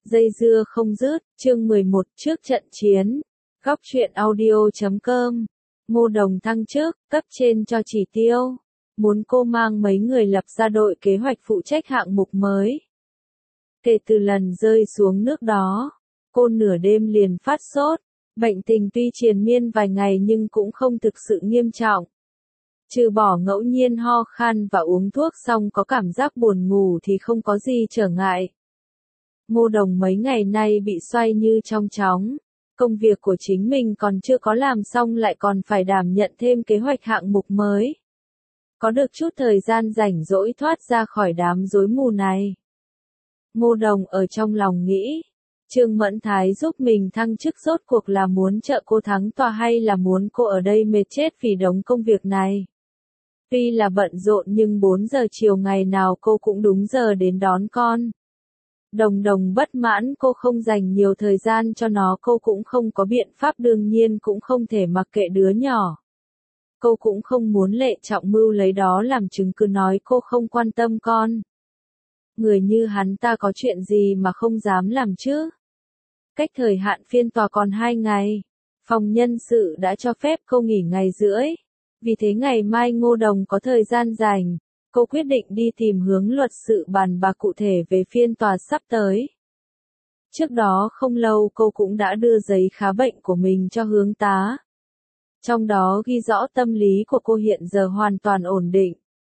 Dây dưa không dứt, chương 11 trước trận chiến. Góc truyện audio.com. Ngô Đồng thăng chức, cấp trên cho chỉ tiêu. Muốn cô mang mấy người lập ra đội kế hoạch phụ trách hạng mục mới. Kể từ lần rơi xuống nước đó, cô nửa đêm liền phát sốt. Bệnh tình tuy triền miên vài ngày nhưng cũng không thực sự nghiêm trọng. Trừ bỏ ngẫu nhiên ho khan và uống thuốc xong có cảm giác buồn ngủ thì không có gì trở ngại. Ngô Đồng mấy ngày nay bị xoay như trong chóng. Công việc của chính mình còn chưa có làm xong lại còn phải đảm nhận thêm kế hoạch hạng mục mới. Có được chút thời gian rảnh rỗi thoát ra khỏi đám rối mù này. Ngô Đồng ở trong lòng nghĩ, Trương Mẫn Thái giúp mình thăng chức rốt cuộc là muốn trợ cô thắng tòa hay là muốn cô ở đây mệt chết vì đống công việc này. Tuy là bận rộn nhưng 4 giờ chiều ngày nào cô cũng đúng giờ đến đón con. Đồng bất mãn cô không dành nhiều thời gian cho nó, cô cũng không có biện pháp, đương nhiên cũng không thể mặc kệ đứa nhỏ. Cô cũng không muốn Lệ Trọng Mưu lấy đó làm chứng cứ nói cô không quan tâm con. Người như hắn ta có chuyện gì mà không dám làm chứ? Cách thời hạn phiên tòa còn 2 ngày, phòng nhân sự đã cho phép cô nghỉ ngày rưỡi. Vì thế ngày mai Ngô Đồng có thời gian rảnh, cô quyết định đi tìm hướng luật sự bàn bạc cụ thể về phiên tòa sắp tới. Trước đó không lâu cô cũng đã đưa giấy khám bệnh của mình cho Hướng tá. Trong đó ghi rõ tâm lý của cô hiện giờ hoàn toàn ổn định.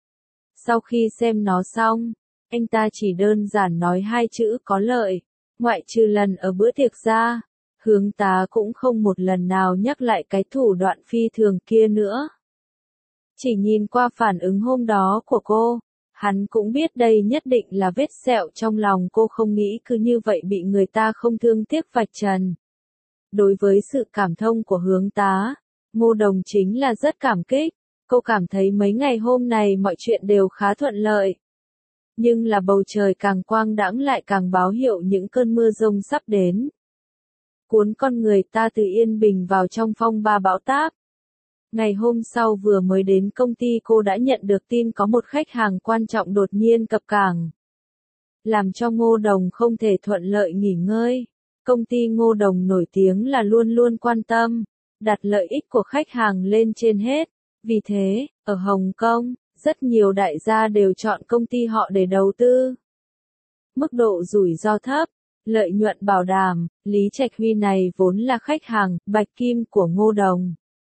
Sau khi xem nó xong, anh ta chỉ đơn giản nói 2 chữ có lợi, ngoại trừ lần ở bữa tiệc ra, Hướng tá cũng không một lần nào nhắc lại cái thủ đoạn phi thường kia nữa. Chỉ nhìn qua phản ứng hôm đó của cô, hắn cũng biết đây nhất định là vết sẹo trong lòng cô, không nghĩ cứ như vậy bị người ta không thương tiếc vạch trần. Đối với sự cảm thông của Hướng tá, Ngô Đồng chính là rất cảm kích, cô cảm thấy mấy ngày hôm này mọi chuyện đều khá thuận lợi. Nhưng là bầu trời càng quang đãng lại càng báo hiệu những cơn mưa giông sắp đến. Cuốn con người ta từ yên bình vào trong phong ba bão táp. Ngày hôm sau vừa mới đến công ty cô đã nhận được tin có một khách hàng quan trọng đột nhiên cập cảng. Làm cho Ngô Đồng không thể thuận lợi nghỉ ngơi. Công ty Ngô Đồng nổi tiếng là luôn luôn quan tâm, đặt lợi ích của khách hàng lên trên hết. Vì thế, ở Hồng Kông, rất nhiều đại gia đều chọn công ty họ để đầu tư. Mức độ rủi ro thấp, lợi nhuận bảo đảm, Lý Trạch Huy này vốn là khách hàng bạch kim của Ngô Đồng.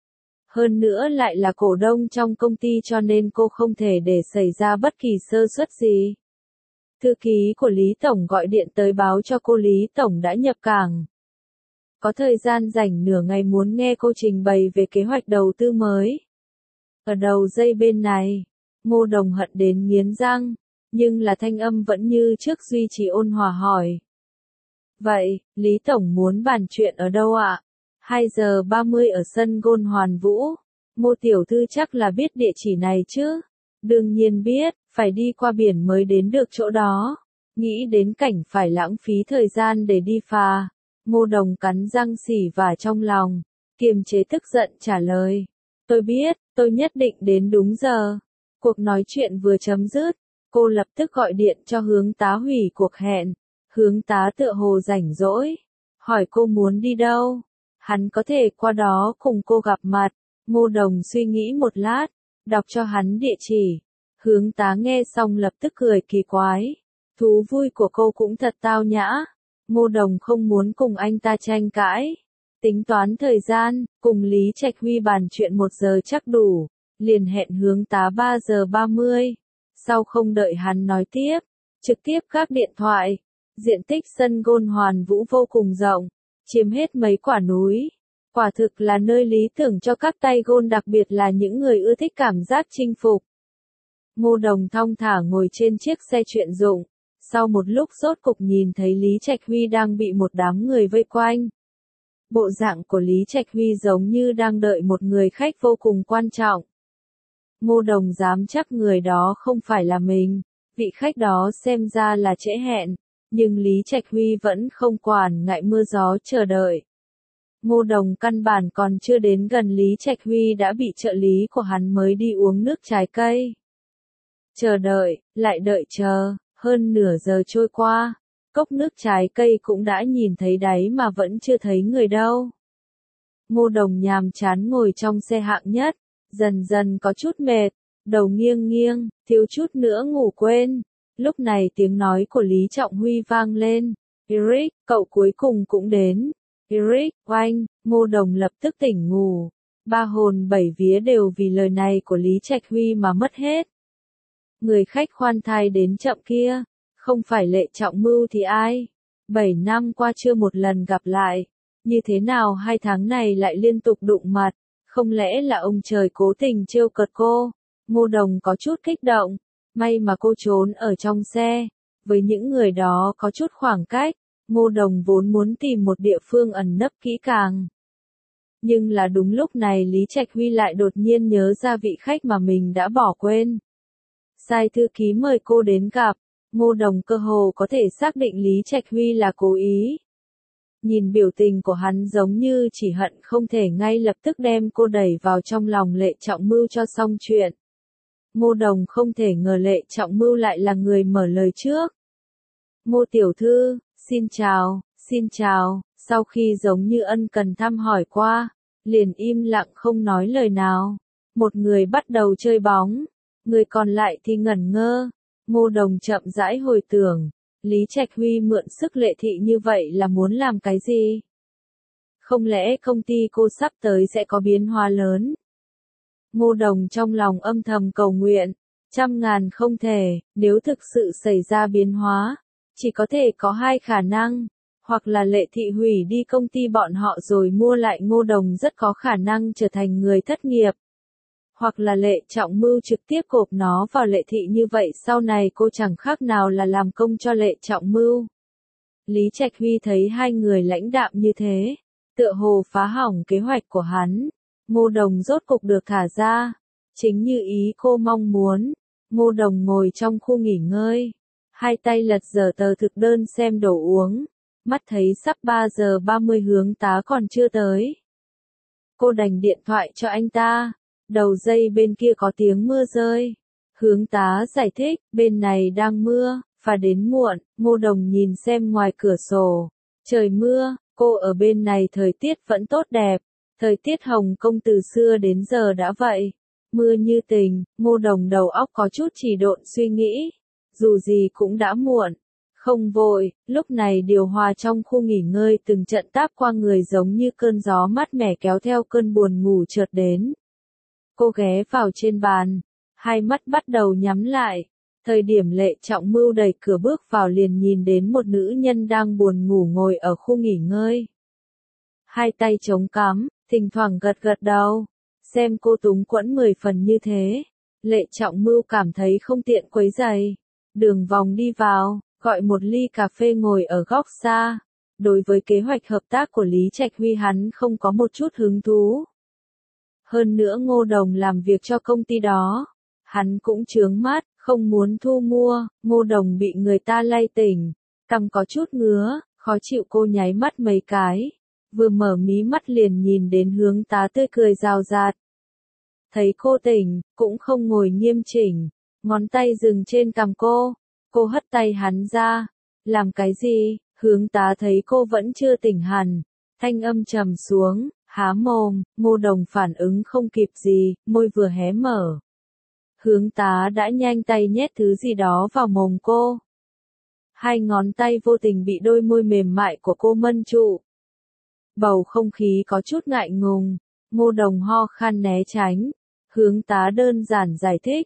Hơn nữa lại là cổ đông trong công ty cho nên cô không thể để xảy ra bất kỳ sơ suất gì. Thư ký của Lý Tổng gọi điện tới báo cho cô Lý Tổng đã nhập cảng. Có thời gian rảnh nửa ngày muốn nghe cô trình bày về kế hoạch đầu tư mới. Ở đầu dây bên này, Ngô Đồng hận đến nghiến răng, nhưng là thanh âm vẫn như trước duy trì ôn hòa hỏi. Vậy, Lý Tổng muốn bàn chuyện ở đâu ạ? 2:30 ở sân Gôn Hoàn Vũ. Ngô tiểu thư chắc là biết địa chỉ này chứ? Đương nhiên biết, phải đi qua biển mới đến được chỗ đó. Nghĩ đến cảnh phải lãng phí thời gian để đi phà, Ngô Đồng cắn răng xỉ vả trong lòng, kiềm chế tức giận trả lời. Tôi biết, tôi nhất định đến đúng giờ. Cuộc nói chuyện vừa chấm dứt, cô lập tức gọi điện cho Hướng tá hủy cuộc hẹn. Hướng tá tựa hồ rảnh rỗi, hỏi cô muốn đi đâu. Hắn có thể qua đó cùng cô gặp mặt. Ngô Đồng suy nghĩ một lát, đọc cho hắn địa chỉ. Hướng tá nghe xong lập tức cười kỳ quái. Thú vui của cô cũng thật tao nhã. Ngô Đồng không muốn cùng anh ta tranh cãi. Tính toán thời gian, cùng Lý Trạch Huy bàn chuyện 1 giờ chắc đủ. Liền hẹn Hướng tá 3:30. Sau không đợi hắn nói tiếp, trực tiếp gác điện thoại. Diện tích sân Gôn Hoàn Vũ vô cùng rộng, chiếm hết mấy quả núi. Quả thực là nơi lý tưởng cho các tay gôn, đặc biệt là những người ưa thích cảm giác chinh phục. Ngô Đồng thong thả ngồi trên chiếc xe chuyên dụng. Sau một lúc rốt cục nhìn thấy Lý Trạch Huy đang bị một đám người vây quanh. Bộ dạng của Lý Trạch Huy giống như đang đợi một người khách vô cùng quan trọng. Ngô Đồng dám chắc người đó không phải là mình. Vị khách đó xem ra là trễ hẹn. Nhưng Lý Trạch Huy vẫn không quản ngại mưa gió chờ đợi. Ngô Đồng căn bản còn chưa đến gần Lý Trạch Huy đã bị trợ lý của hắn mới đi uống nước trái cây. Chờ đợi, lại đợi chờ, hơn nửa giờ trôi qua. Cốc nước trái cây cũng đã nhìn thấy đáy mà vẫn chưa thấy người đâu. Ngô Đồng nhàm chán ngồi trong xe hạng nhất, dần dần có chút mệt, đầu nghiêng nghiêng, thiếu chút nữa ngủ quên. Lúc này tiếng nói của Lý Trọng Huy vang lên. Eric, cậu cuối cùng cũng đến. Eric, oanh, Ngô Đồng lập tức tỉnh ngủ. Ba hồn bảy vía đều vì lời này của Lý Trạch Huy mà mất hết. Người khách khoan thai đến chậm kia, không phải Lệ Trọng Mưu thì ai? 7 năm qua chưa một lần gặp lại. Như thế nào 2 tháng này lại liên tục đụng mặt? Không lẽ là ông trời cố tình trêu cợt cô? Ngô Đồng có chút kích động. May mà cô trốn ở trong xe. Với những người đó có chút khoảng cách, Ngô Đồng vốn muốn tìm một địa phương ẩn nấp kỹ càng. Nhưng là đúng lúc này Lý Trạch Huy lại đột nhiên nhớ ra vị khách mà mình đã bỏ quên. Sai thư ký mời cô đến gặp. Ngô Đồng cơ hồ có thể xác định Lý Trạch Huy là cố ý. Nhìn biểu tình của hắn giống như chỉ hận không thể ngay lập tức đem cô đẩy vào trong lòng Lệ Trọng Mưu cho xong chuyện. Ngô Đồng không thể ngờ Lệ Trọng Mưu lại là người mở lời trước. Ngô tiểu thư, xin chào, sau khi giống như ân cần thăm hỏi qua, liền im lặng không nói lời nào. Một người bắt đầu chơi bóng, người còn lại thì ngẩn ngơ. Ngô Đồng chậm rãi hồi tưởng, Lý Trạch Huy mượn sức Lệ thị như vậy là muốn làm cái gì? Không lẽ công ty cô sắp tới sẽ có biến hóa lớn? Ngô Đồng trong lòng âm thầm cầu nguyện, trăm ngàn không thể, nếu thực sự xảy ra biến hóa, chỉ có thể có 2 khả năng, hoặc là Lệ thị hủy đi công ty bọn họ rồi mua lại Ngô Đồng rất có khả năng trở thành người thất nghiệp. Hoặc là Lệ Trọng Mưu trực tiếp cộp nó vào Lệ thị như vậy sau này cô chẳng khác nào là làm công cho Lệ Trọng Mưu. Lý Trạch Huy thấy 2 người lãnh đạm như thế, tựa hồ phá hỏng kế hoạch của hắn. Ngô Đồng rốt cục được thả ra, chính như ý cô mong muốn. Ngô Đồng ngồi trong khu nghỉ ngơi, 2 tay lật dở tờ thực đơn xem đồ uống, mắt thấy sắp 3 giờ 30 Hướng tá còn chưa tới. Cô đành điện thoại cho anh ta. Đầu dây bên kia có tiếng mưa rơi. Hướng tá giải thích, bên này đang mưa, và đến muộn. Ngô Đồng nhìn xem ngoài cửa sổ. Trời mưa, cô ở bên này thời tiết vẫn tốt đẹp. Thời tiết Hồng Kông từ xưa đến giờ đã vậy. Mưa như tình, Ngô Đồng đầu óc có chút chỉ độn suy nghĩ. Dù gì cũng đã muộn. Không vội, lúc này điều hòa trong khu nghỉ ngơi từng trận táp qua người giống như cơn gió mát mẻ kéo theo cơn buồn ngủ chợt đến. Cô ghé vào trên bàn, 2 mắt bắt đầu nhắm lại. Thời điểm Lệ Trọng Mưu đẩy cửa bước vào liền nhìn đến một nữ nhân đang buồn ngủ ngồi ở khu nghỉ ngơi. 2 tay chống cằm, thỉnh thoảng gật gật đầu. Xem cô túng quẫn 10 phần như thế. Lệ Trọng Mưu cảm thấy không tiện quấy rầy. Đường vòng đi vào, gọi một ly cà phê ngồi ở góc xa. Đối với kế hoạch hợp tác của Lý Trạch Huy hắn không có một chút hứng thú. Hơn nữa Ngô Đồng làm việc cho công ty đó. Hắn cũng chướng mắt, không muốn thu mua. Ngô Đồng bị người ta lay tỉnh, cằm có chút ngứa, khó chịu. Cô nháy mắt mấy cái. Vừa mở mí mắt liền nhìn đến Hướng tá tươi cười rào rạt. Thấy cô tỉnh, cũng không ngồi nghiêm chỉnh. Ngón tay dừng trên cằm cô. Cô hất tay hắn ra. Làm cái gì? Hướng tá thấy cô vẫn chưa tỉnh hẳn. Thanh âm trầm xuống. Há mồm, Ngô Đồng phản ứng không kịp gì, môi vừa hé mở. Hướng tá đã nhanh tay nhét thứ gì đó vào mồm cô. 2 ngón tay vô tình bị đôi môi mềm mại của cô mân trụ. Bầu không khí có chút ngại ngùng, Ngô Đồng ho khan né tránh. Hướng tá đơn giản giải thích,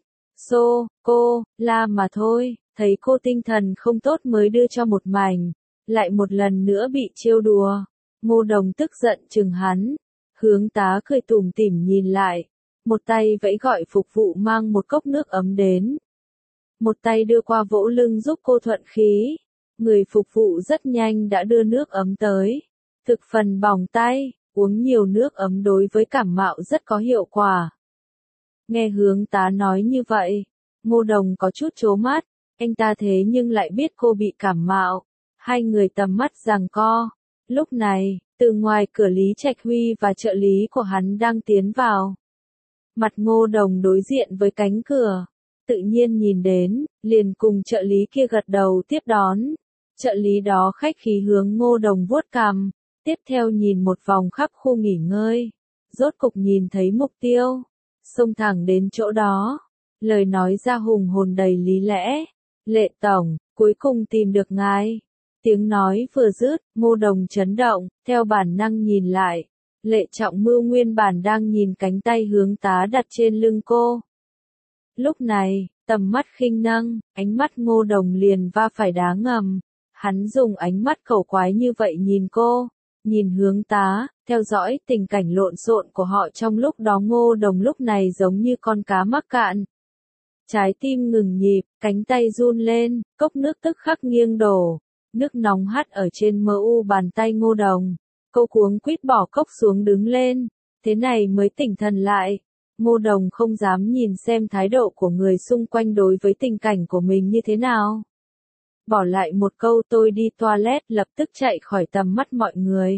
cô, la mà thôi, thấy cô tinh thần không tốt mới đưa cho một mảnh. Lại một lần nữa bị trêu đùa. Ngô Đồng tức giận chừng hắn. Hướng tá cười tủm tỉm nhìn lại. Một tay vẫy gọi phục vụ mang một cốc nước ấm đến. Một tay đưa qua vỗ lưng giúp cô thuận khí. Người phục vụ rất nhanh đã đưa nước ấm tới. Thực phần bỏng tay, uống nhiều nước ấm đối với cảm mạo rất có hiệu quả. Nghe hướng tá nói như vậy, Ngô Đồng có chút trố mắt. Anh ta thế nhưng lại biết cô bị cảm mạo. 2 người tầm mắt giằng co. Lúc này, từ ngoài cửa Lý Trạch Huy và trợ lý của hắn đang tiến vào. Mặt Ngô Đồng đối diện với cánh cửa. Tự nhiên nhìn đến, liền cùng trợ lý kia gật đầu tiếp đón. Trợ lý đó khách khí hướng Ngô Đồng vuốt cằm, tiếp theo nhìn một vòng khắp khu nghỉ ngơi, rốt cục nhìn thấy mục tiêu, xông thẳng đến chỗ đó, lời nói ra hùng hồn đầy lý lẽ, Lệ tổng, cuối cùng tìm được ngài. Tiếng nói vừa dứt, Ngô Đồng chấn động, theo bản năng nhìn lại, Lệ Trọng Mưu nguyên bản đang nhìn cánh tay hướng tá đặt trên lưng cô. Lúc này, tầm mắt khinh nâng, ánh mắt Ngô Đồng liền va phải đá ngầm. Hắn dùng ánh mắt cầu quái như vậy nhìn cô, nhìn hướng tá, theo dõi tình cảnh lộn xộn của họ trong lúc đó. Ngô Đồng lúc này giống như con cá mắc cạn. Trái tim ngừng nhịp, cánh tay run lên, cốc nước tức khắc nghiêng đổ, nước nóng hắt ở trên mu bàn tay Ngô Đồng. Cô cuống quýt bỏ cốc xuống đứng lên, thế này mới tỉnh thần lại. Ngô Đồng không dám nhìn xem thái độ của người xung quanh đối với tình cảnh của mình như thế nào. Bỏ lại một câu tôi đi toilet, lập tức chạy khỏi tầm mắt mọi người.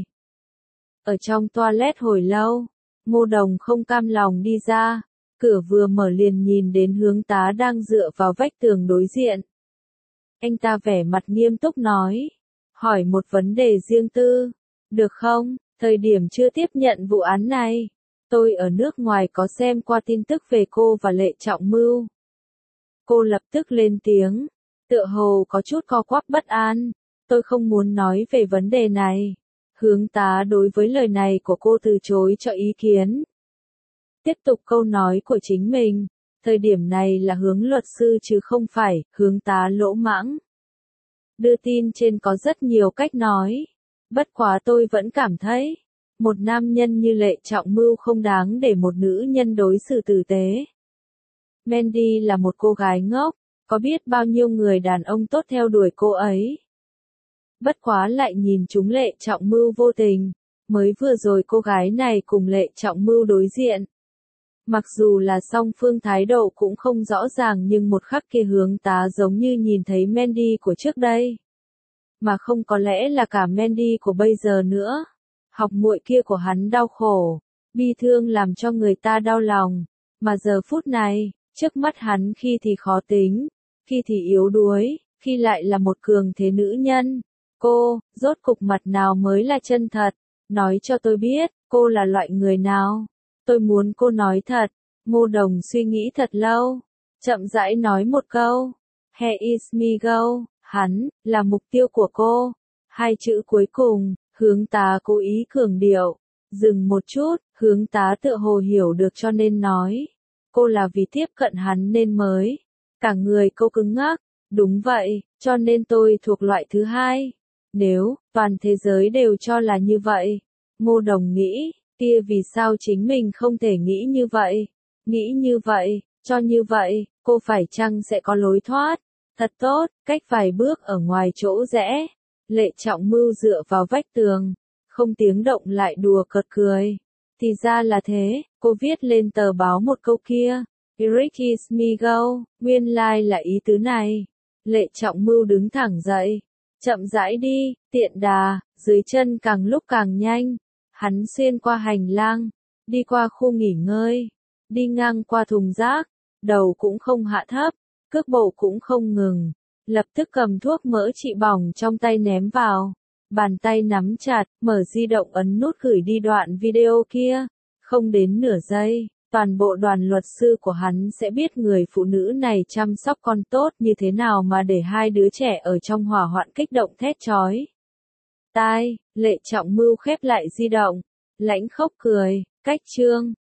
Ở trong toilet hồi lâu, Ngô Đồng không cam lòng đi ra, cửa vừa mở liền nhìn đến hướng tá đang dựa vào vách tường đối diện. Anh ta vẻ mặt nghiêm túc nói, hỏi một vấn đề riêng tư, được không? Thời điểm chưa tiếp nhận vụ án này, tôi ở nước ngoài có xem qua tin tức về cô và Lệ Trọng Mưu. Cô lập tức lên tiếng, tựa hồ có chút co quắp bất an, tôi không muốn nói về vấn đề này. Hướng tá đối với lời này của cô từ chối cho ý kiến. Tiếp tục câu nói của chính mình, thời điểm này là hướng luật sư chứ không phải hướng tá lỗ mãng. Đưa tin trên có rất nhiều cách nói, bất quá tôi vẫn cảm thấy, một nam nhân như Lệ Trọng Mưu không đáng để một nữ nhân đối xử tử tế. Mandy là một cô gái ngốc, có biết bao nhiêu người đàn ông tốt theo đuổi cô ấy. Bất quá lại nhìn chúng Lệ Trọng Mưu vô tình, mới vừa rồi cô gái này cùng Lệ Trọng Mưu đối diện. Mặc dù là song phương thái độ cũng không rõ ràng nhưng một khắc kia hướng tá giống như nhìn thấy Mandy của trước đây. Mà không có lẽ là cả Mandy của bây giờ nữa. Học muội kia của hắn đau khổ, bi thương làm cho người ta đau lòng. Mà giờ phút này, trước mắt hắn khi thì khó tính, khi thì yếu đuối, khi lại là một cường thế nữ nhân. Cô, rốt cục mặt nào mới là chân thật? Nói cho tôi biết, cô là loại người nào? Tôi muốn cô nói thật. Ngô Đồng suy nghĩ thật lâu, chậm rãi nói một câu. He is me go, hắn, là mục tiêu của cô. Hai chữ cuối cùng, hướng tá cố ý cường điệu. Dừng một chút, hướng tá tựa hồ hiểu được cho nên nói. Cô là vì tiếp cận hắn nên mới. Cả người cô cứng ngắc. Đúng vậy, cho nên tôi thuộc loại thứ hai. Nếu, toàn thế giới đều cho là như vậy. Ngô Đồng nghĩ, kia vì sao chính mình không thể nghĩ như vậy? Nghĩ như vậy, cho như vậy, cô phải chăng sẽ có lối thoát? Thật tốt, cách vài bước ở ngoài chỗ rẽ. Lệ Trọng Mưu dựa vào vách tường, không tiếng động lại đùa cợt cười. Thì ra là thế, cô viết lên tờ báo một câu kia. Eric is me go, nguyên lai là ý tứ này. Lệ Trọng Mưu đứng thẳng dậy. Chậm rãi đi, tiện đà, dưới chân càng lúc càng nhanh. Hắn xuyên qua hành lang, đi qua khu nghỉ ngơi, đi ngang qua thùng rác, đầu cũng không hạ thấp, cước bộ cũng không ngừng. Lập tức cầm thuốc mỡ trị bỏng trong tay ném vào. Bàn tay nắm chặt, mở di động ấn nút gửi đi đoạn video kia. Không đến nửa giây, toàn bộ đoàn luật sư của hắn sẽ biết người phụ nữ này chăm sóc con tốt như thế nào mà để hai đứa trẻ ở trong hỏa hoạn kích động thét chói tai. Lệ Trọng Mưu khép lại di động, lãnh khốc cười, cách chương.